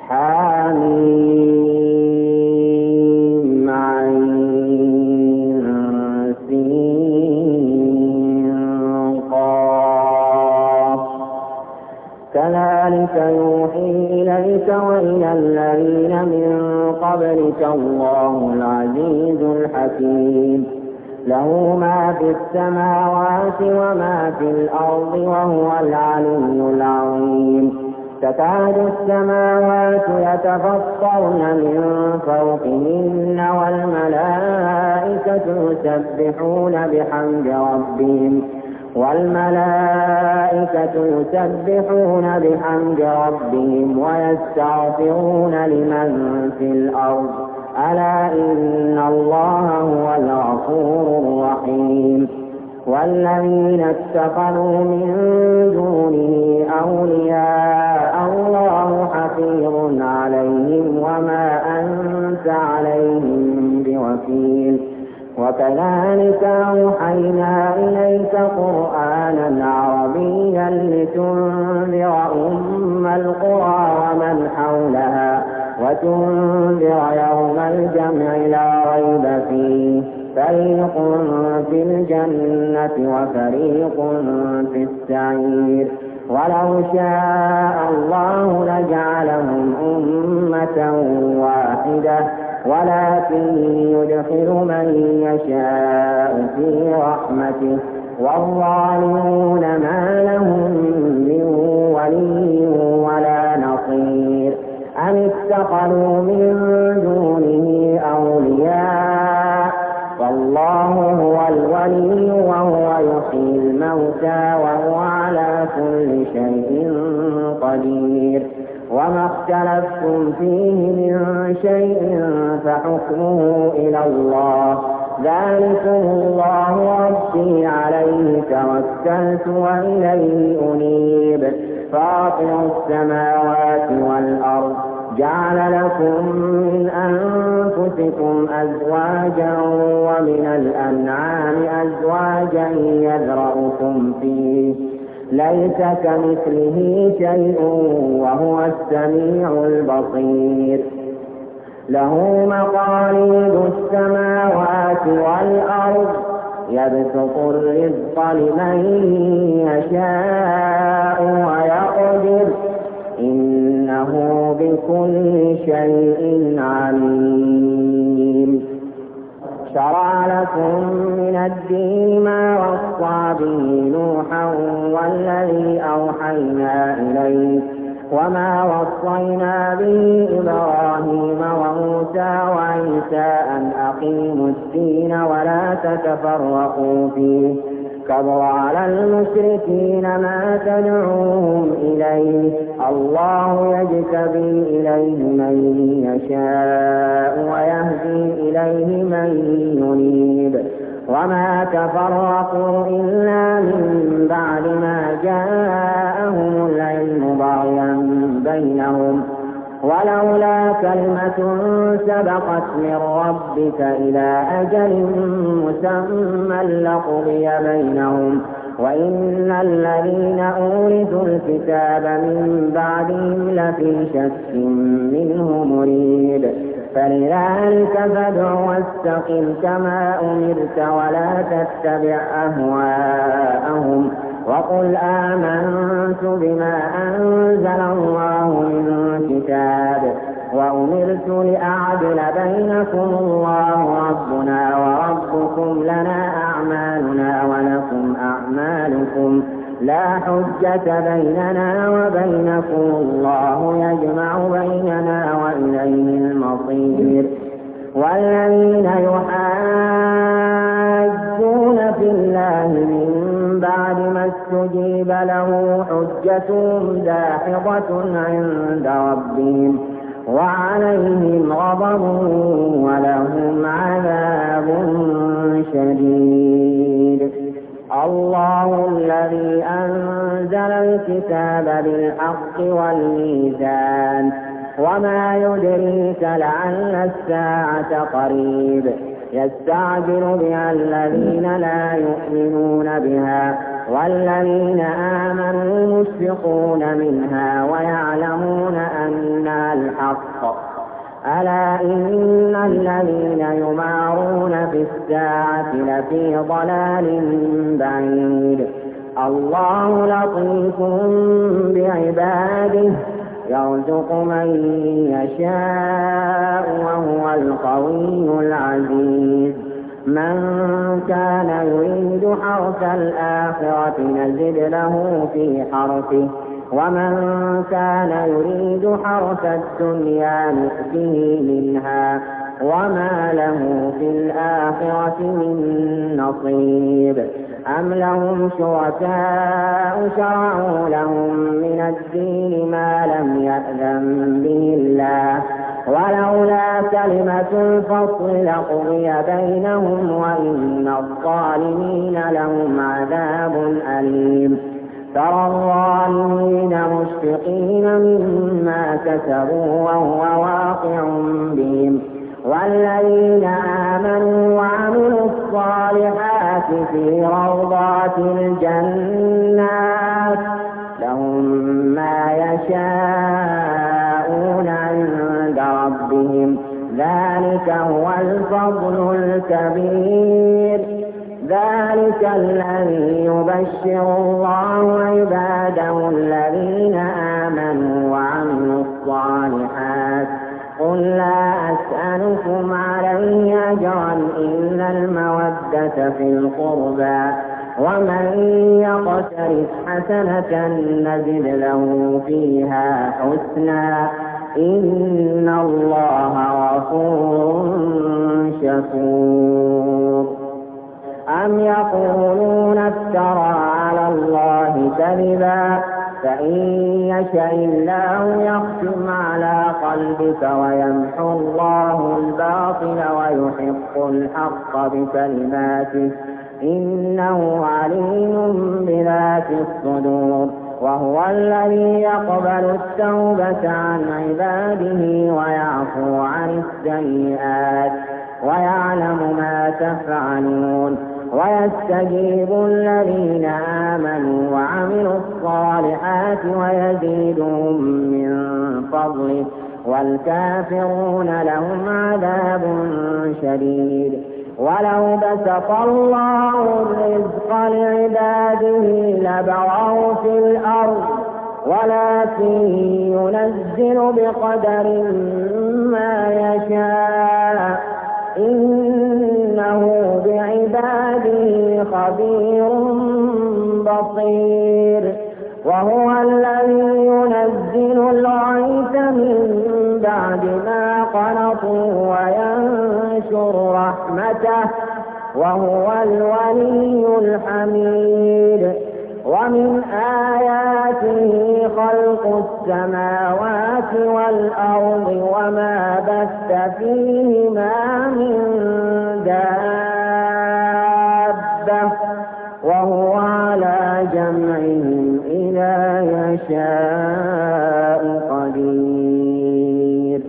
حم عين سين قاف كذلك يوحي إليك وإلى الذين من قبلك الله العزيز الحكيم له ما في السماوات وما في الأرض وهو العلي العظيم تكاد السماوات يتفطرن من فوقهن والملائكة يسبحون بحمد ربهم ويستغفرون لمن في الأرض ألا إن الله هو الغفور الرحيم والذين اتخذوا من دونه أولياء الله حفيظ عليهم وما أنت عليهم بوكيل وكذلك أوحينا إليك قرآنا عربيا لتنذر أم القرى ومن حولها وتنذر يوم الجمع لا ريب فيه فريق في الجنة وفريق في السعير ولو شاء الله لجعلهم أمة واحدة ولكن يدخل من يشاء في رحمته والظالمون ما لهم من ولي ولا نصير أم اتخذوا من دونه أولياء فالله هو الولي وهو يحيي الموتى وهو على كل شيء قدير وما اختلفتم فيه من شيء فحكمه إلى الله ذلكم الله ربي عليه توكلت وإليه أنيب فاطر السماوات والأرض جعل لكم من أنفسكم أزواجا ومن الأنعام أزواجا يذرأكم فيه ليس كمثله شيء وهو السميع البصير له مقاليد السماوات والأرض يبسط الرزق لمن يشاء ويقدر إنه بكل شيء عليم شرع لكم من الدين ما وصى به نوحا والذي أوحينا إليك وما وصينا به إبراهيم وموسى وعيسى أن أقيموا الدين ولا تتفرقوا فيه كبر على المشركين ما تدعوهم إليه الله يجتبي إليه من يشاء ويهدي إليه من ينيب وما تفرقوا إلا من بعد ما جاءهم العلم بغيا بينهم ولولا كلمة سبقت من ربك إلى أجل مسمى لقضي بينهم وإن الذين أورثوا الكتاب من بعدهم لفي شك منه مريب فلذلك فادع واستقم كما أمرت ولا تتبع أهواءهم وقل آمنت بما أنزل الله من كتاب وأمرت لأعدل بينكم الله ربنا وربكم لنا أعمالنا ولكم أعمالكم لا حجة بيننا وبينكم الله يجمع بيننا وإليه المصير والذين يحاجون في الله من بعد ما استجيب له حجتهم داحضة عند ربهم وعليهم غضب ولهم عذاب شديد الله الذي أنزل الكتاب بالحق والميزان وما يدريك لعل الساعة قريب يستعجل بها الذين لا يؤمنون بها والذين آمنوا مشفقون منها ويعلمون أنها الحق بالحق ألا إن الذين يمارون في الساعة لفي ضلال بعيد الله لطيف بعباده يرزق من يشاء وهو القوي العزيز من كان يريد حرث الآخرة نزد له في حرثه ومن كان يريد حرث الدنيا نؤته منها وما له في الآخرة من نصيب أم لهم شركاء شرعوا لهم من الدين ما لم يأذن به الله ولولا كلمة الفصل لقضي بينهم وإن الظالمين لهم عذاب أليم ترى الظالمين مشفقين مما كسبوا وهو واقع بهم والذين آمنوا وعملوا الصالحات في روضات الجنات لهم ما يشاءون عند ربهم ذلك هو الفضل الكبير ذلك الذي يبشر الله عباده الذين آمنوا وعملوا الصالحات قل لا أسألكم عليه أجرا إلا المودة في القربى ومن يقترف حسنة نزد له فيها حسنا إن الله غفور شكور أم يقولون افترى على الله كذبا فإن يشاء الله يختم على قلبك ويمحو الله الباطل ويحق الحق بكلماته إنه عليم بذات الصدور وهو الذي يقبل التوبة عن عباده ويعفو عن السيئات ويعلم ما تفعلون ويستجيب الذين آمنوا وعملوا الصالحات ويزيدهم من فضله والكافرون لهم عذاب شديد ولو بسط الله الرزق لعباده لبغوا في الأرض ولكن ينزل بقدر ما يشاء إنه بعباده خبير بصير وهو الذي ينزل الغيث من بعد ما قنطوا وينشر رحمته وهو الولي الحميد ومن آياته خلق السماوات والأرض وما بث فيهما من دابة وهو على جمعهم إذا يشاء قدير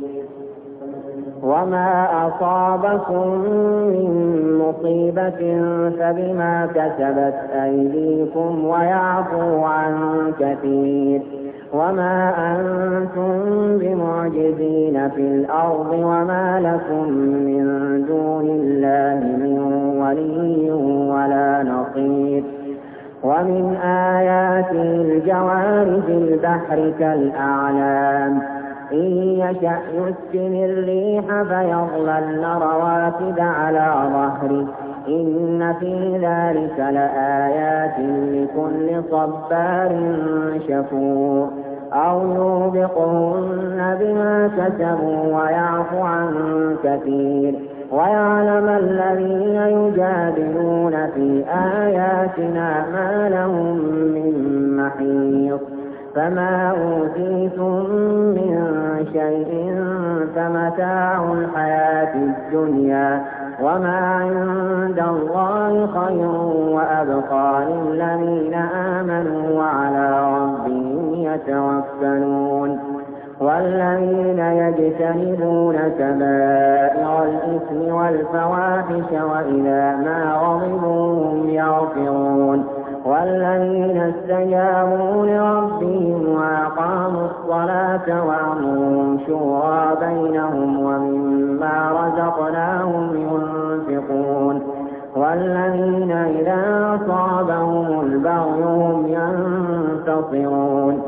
وما أصابكم من مصيبة فبما كسبت أيديكم ويعفو عن كثير وما أنتم بمعجزين في الأرض وما لكم من دون الله من ولي ولا نصير ومن آياته الجوار في البحر كالأعلام إن يشأ يسكن الريح فيظللن رواكد على ظهره إن في ذلك لآيات لكل صبار شكور أو يوبقهن بما كسبوا ويعفو عن كثير ويعلم الذين يجادلون في آياتنا ما لهم من محيص فما أوتيتم من شيء فمتاع الحياة الدنيا وما عند الله خير وأبقى للذين آمنوا وعلى ربهم يتوكلون والذين يجتنبون كبائر الإثم والفواحش وإذا ما غضبوا هم يغفرون والذين استجابوا لربهم وأقاموا الصلاة وأمرهم شورى شورى بينهم ومما رزقناهم ينفقون والذين إذا أصابهم البغي هم ينتصرون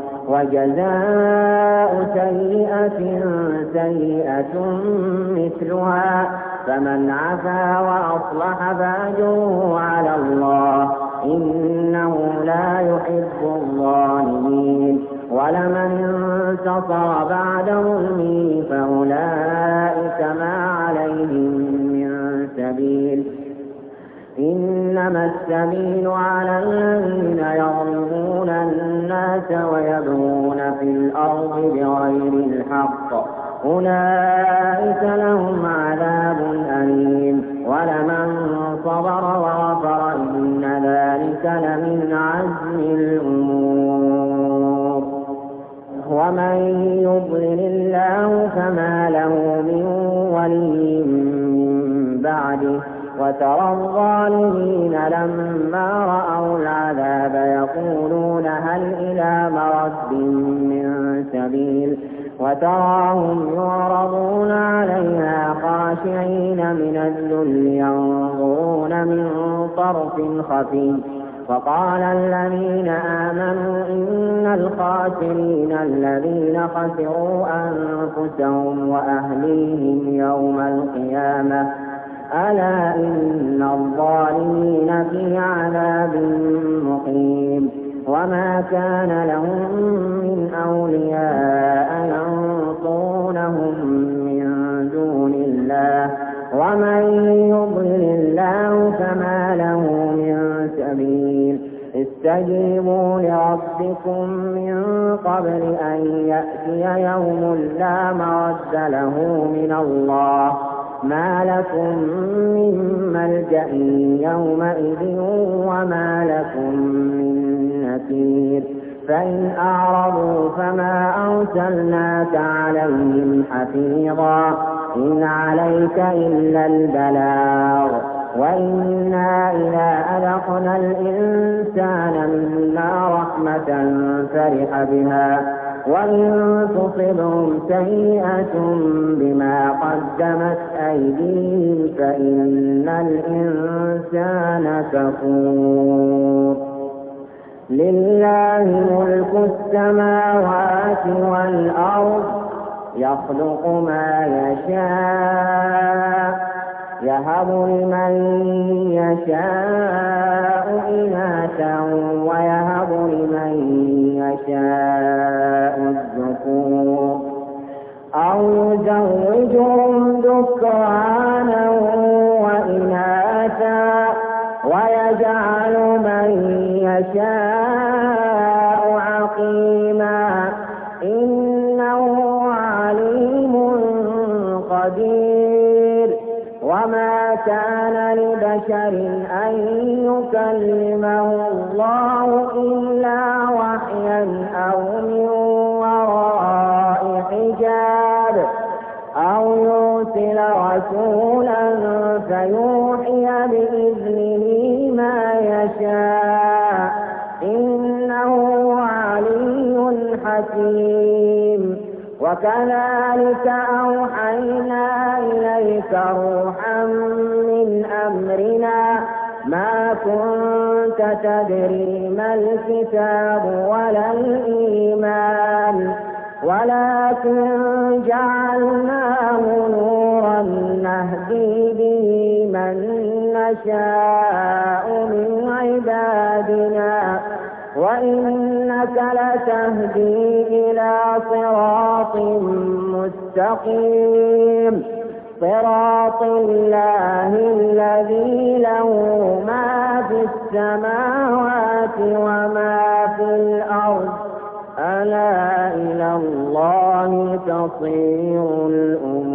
وجزاء سيئة سيئة مثلها فمن عفا وأصلح فأجره على الله إنه لا يحب الظالمين ولمن انتصر بعد ظلمه فأولئك ما عليهم من سبيل إنما السبيل على الذين يظلمون الناس ويبغون في الأرض بغير الحق أولئك لهم عذاب أليم ولمن صبر وغفر إن ذلك لمن عزم الأمور ومن يضلل الله فما له من ولي من بعده وترى الظالمين لما رأوا العذاب يقولون هل إلى مرد من سبيل وتراهم يعرضون عليها خاشعين من الذل ينظرون من طرف خفي وقال الذين آمنوا إن الخاسرين الذين خسروا أنفسهم وأهليهم يوم القيامة ألا إن الظالمين في عذاب مقيم وما كان لهم من أولياء ينصرونهم من دون الله ومن يضلل الله فما له من سبيل استجيبوا لربكم من قبل أن يأتي يوم لا مرد له من الله ما لكم من ملجأ يومئذ وما لكم من نكير فإن أعرضوا فما أرسلناك عليهم حفيظا إن عليك إلا البلاغ وإنا إذا أذقنا الإنسان منا رحمة فرح بها وإن تصبهم سيئة بما قدمت أيديهم فإن الإنسان كفور لله ملك السماوات والأرض يخلق ما يشاء يهب لمن يشاء إناثا ويهب لمن يشاء الذكور أو يزوجهم ذكرانا وإناثا ويجعل من يشاء عقيما إنه عليم قدير وما كان لبشر أن يكلمه الله إلا وحيا أو من وراء حجاب أو يرسل رسولا فيوحي بإذنه ما يشاء إنه علي حكيم وكذلك أوحينا إليك روحا من أمرنا ما كنت تدري ما الكتاب ولا الإيمان ولكن جعلناه نورا نهدي به من نشاء من عبادنا وإنك لتهدي إلى صراط مستقيم صراط الله الذي له ما في السماوات وما في الأرض ألا إلى الله تصير الأمور